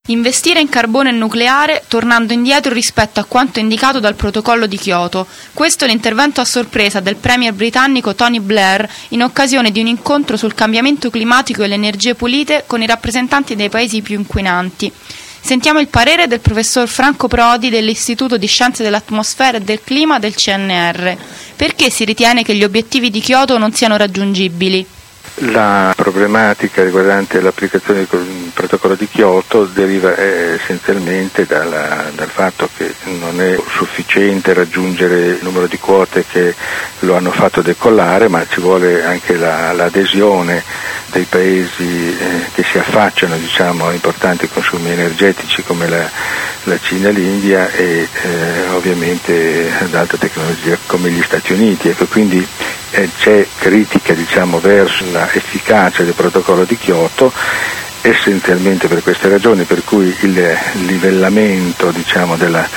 Investire in carbone nucleare tornando indietro rispetto a quanto indicato dal protocollo di Kyoto. Questo è l'intervento a sorpresa del premier britannico Tony Blair in occasione di un incontro sul cambiamento climatico e le energie pulite con i rappresentanti dei paesi più inquinanti. Sentiamo il parere del professor Franco Prodi dell'Istituto di Scienze dell'Atmosfera e del Clima del CNR. Perché si ritiene che gli obiettivi di Kyoto non siano raggiungibili? La problematica riguardante l'applicazione del protocollo di Kyoto deriva essenzialmente dal fatto che non è sufficiente raggiungere il numero di quote che lo hanno fatto decollare, ma ci vuole anche l'adesione dei paesi che si affacciano a importanti consumi energetici come la Cina e l'India e ovviamente ad alta tecnologia come gli Stati Uniti. Ecco, quindi c'è critica verso l'efficacia del protocollo di Kyoto essenzialmente per queste ragioni, per cui il livellamento della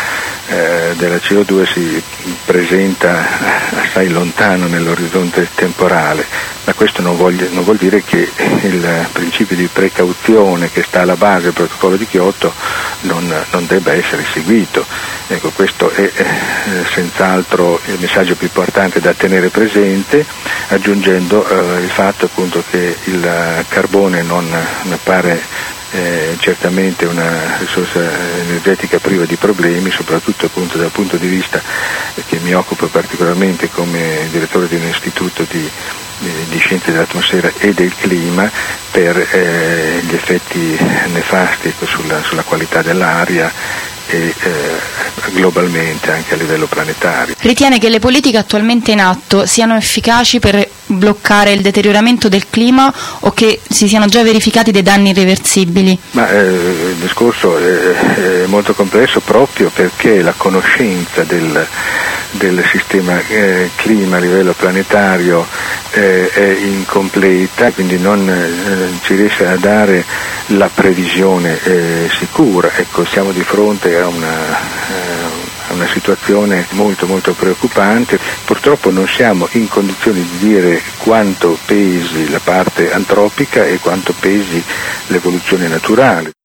CO2 si presenta assai lontano nell'orizzonte temporale, ma questo non vuol dire che il principio di precauzione che sta alla base del protocollo di Kyoto non debba essere seguito. Ecco, questo è senz'altro il messaggio più importante da tenere presente, aggiungendo il fatto appunto che il carbone non appare certamente una risorsa energetica priva di problemi, soprattutto appunto dal punto di vista che mi occupo particolarmente come direttore di un istituto di scienze dell'atmosfera e del clima, per gli effetti nefasti sulla qualità dell'aria e globalmente anche a livello planetario. Ritiene che le politiche attualmente in atto siano efficaci per bloccare il deterioramento del clima o che si siano già verificati dei danni irreversibili? Il discorso è molto complesso proprio perché la conoscenza del sistema clima a livello planetario è incompleta, quindi non ci riesce a dare la previsione sicura. Ecco, siamo di fronte a una situazione molto molto preoccupante. Purtroppo non siamo in condizioni di dire quanto pesi la parte antropica e quanto pesi l'evoluzione naturale.